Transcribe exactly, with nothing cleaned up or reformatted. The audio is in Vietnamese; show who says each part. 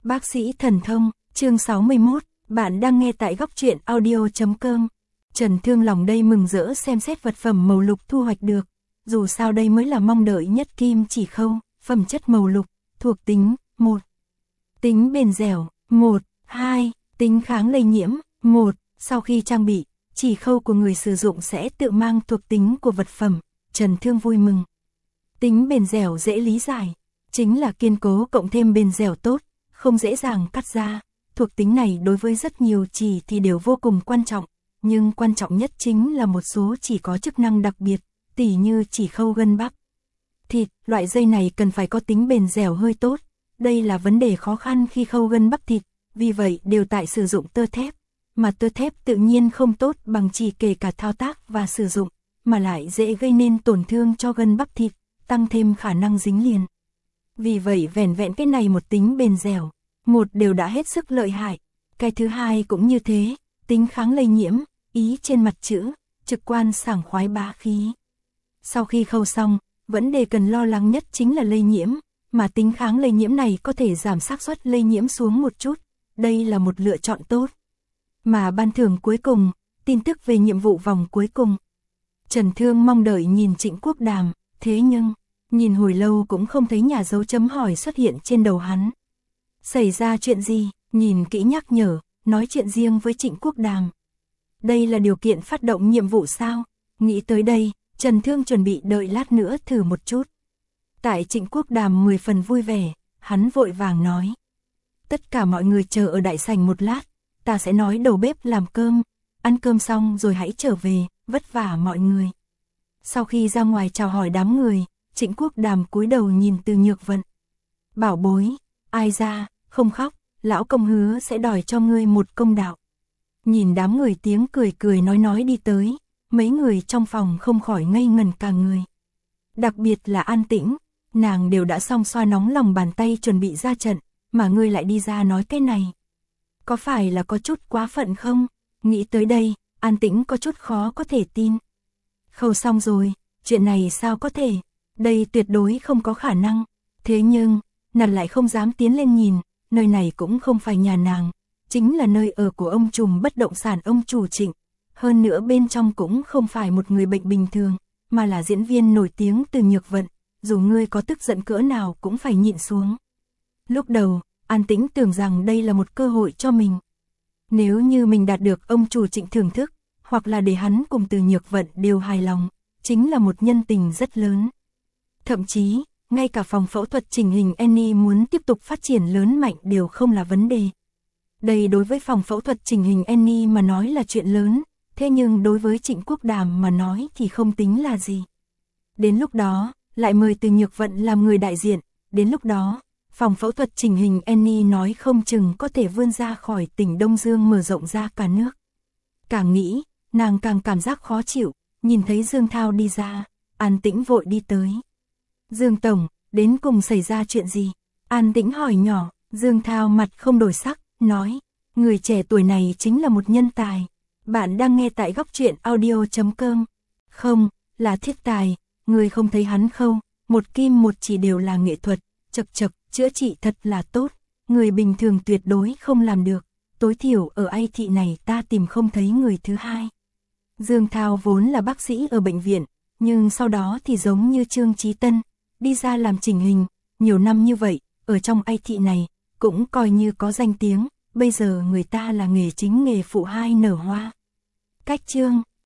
Speaker 1: Bác sĩ thần thông, chương sáu mươi mốt, bạn đang nghe tại góc truyện audio chấm com. Trần Thương lòng đây mừng rỡ xem xét vật phẩm màu lục thu hoạch được, dù sao đây mới là mong đợi nhất kim chỉ khâu, phẩm chất màu lục, thuộc tính, một. Tính bền dẻo, một, hai, tính kháng lây nhiễm, một, sau khi trang bị, chỉ khâu của người sử dụng sẽ tự mang thuộc tính của vật phẩm, Trần Thương vui mừng. Tính bền dẻo dễ lý giải, chính là kiên cố cộng thêm bền dẻo tốt, không dễ dàng cắt ra, thuộc tính này đối với rất nhiều chỉ thì đều vô cùng quan trọng, nhưng quan trọng nhất chính là một số chỉ có chức năng đặc biệt, tỉ như chỉ khâu gân bắp. Thịt, loại dây này cần phải có tính bền dẻo hơi tốt, đây là vấn đề khó khăn khi khâu gân bắp thịt, vì vậy đều tại sử dụng tơ thép, mà tơ thép tự nhiên không tốt bằng chỉ kể cả thao tác và sử dụng, mà lại dễ gây nên tổn thương cho gân bắp thịt, tăng thêm khả năng dính liền. Vì vậy vẻn vẹn cái này một tính bền dẻo, một đều đã hết sức lợi hại, cái thứ hai cũng như thế, tính kháng lây nhiễm, ý trên mặt chữ, trực quan sảng khoái bá khí. Sau khi khâu xong, vấn đề cần lo lắng nhất chính là lây nhiễm, mà tính kháng lây nhiễm này có thể giảm xác suất lây nhiễm xuống một chút, đây là một lựa chọn tốt. Mà ban thưởng cuối cùng, tin tức về nhiệm vụ vòng cuối cùng. Trần Thương mong đợi nhìn Trịnh Quốc Đàm, thế nhưng, nhìn hồi lâu cũng không thấy nhà dấu chấm hỏi xuất hiện trên đầu hắn. Xảy ra chuyện gì, nhìn kỹ nhắc nhở, nói chuyện riêng với Trịnh Quốc Đàm. Đây là điều kiện phát động nhiệm vụ sao? Nghĩ tới đây, Trần Thương chuẩn bị đợi lát nữa thử một chút. Tại Trịnh Quốc Đàm mười phần vui vẻ, hắn vội vàng nói. Tất cả mọi người chờ ở đại sảnh một lát, ta sẽ nói đầu bếp làm cơm, ăn cơm xong rồi hãy trở về, vất vả mọi người. Sau khi ra ngoài chào hỏi đám người, Trịnh Quốc Đàm cúi đầu nhìn Từ Nhược Vận. Bảo bối, ai ra, không khóc, lão công hứa sẽ đòi cho ngươi một công đạo. Nhìn đám người tiếng cười cười nói nói đi tới, mấy người trong phòng không khỏi ngây ngần cả người. Đặc biệt là An Tĩnh, nàng đều đã xong xoa nóng lòng bàn tay chuẩn bị ra trận, mà ngươi lại đi ra nói cái này. Có phải là có chút quá phận không? Nghĩ tới đây, An Tĩnh có chút khó có thể tin. Khâu xong rồi, chuyện này sao có thể? Đây tuyệt đối không có khả năng. Thế nhưng, nàng lại không dám tiến lên nhìn, nơi này cũng không phải nhà nàng, chính là nơi ở của ông trùm bất động sản ông chủ Trịnh. Hơn nữa bên trong cũng không phải một người bệnh bình thường, mà là diễn viên nổi tiếng Từ Nhược Vận, dù ngươi có tức giận cỡ nào cũng phải nhịn xuống. Lúc đầu, An Tĩnh tưởng rằng đây là một cơ hội cho mình. Nếu như mình đạt được ông chủ Trịnh thưởng thức, hoặc là để hắn cùng Từ Nhược Vận đều hài lòng, chính là một nhân tình rất lớn. Thậm chí, ngay cả phòng phẫu thuật chỉnh hình Annie muốn tiếp tục phát triển lớn mạnh đều không là vấn đề. Đây đối với phòng phẫu thuật chỉnh hình Annie mà nói là chuyện lớn, thế nhưng đối với Trịnh Quốc Đàm mà nói thì không tính là gì. Đến lúc đó, lại mời Từ Nhược Vận làm người đại diện, đến lúc đó, phòng phẫu thuật chỉnh hình Annie nói không chừng có thể vươn ra khỏi tỉnh Đông Dương mở rộng ra cả nước. Càng nghĩ, nàng càng cảm giác khó chịu, nhìn thấy Dương Thao đi ra, An Tĩnh vội đi tới. Dương Tổng, đến cùng xảy ra chuyện gì? An Tĩnh hỏi nhỏ, Dương Thao mặt không đổi sắc, nói, người trẻ tuổi này chính là một nhân tài. Bạn đang nghe tại góc truyện audio chấm com. Không, là thiết tài, người không thấy hắn khâu, một kim một chỉ đều là nghệ thuật, chật chật, chữa trị thật là tốt, người bình thường tuyệt đối không làm được, tối thiểu ở A thị này ta tìm không thấy người thứ hai. Dương Thao vốn là bác sĩ ở bệnh viện, nhưng sau đó thì giống như Trương Chí Tân, đi ra làm chỉnh hình, nhiều năm như vậy, ở trong A thị này, cũng coi như có danh tiếng, bây giờ người ta là nghề chính nghề phụ hai nở hoa. Cách Trương,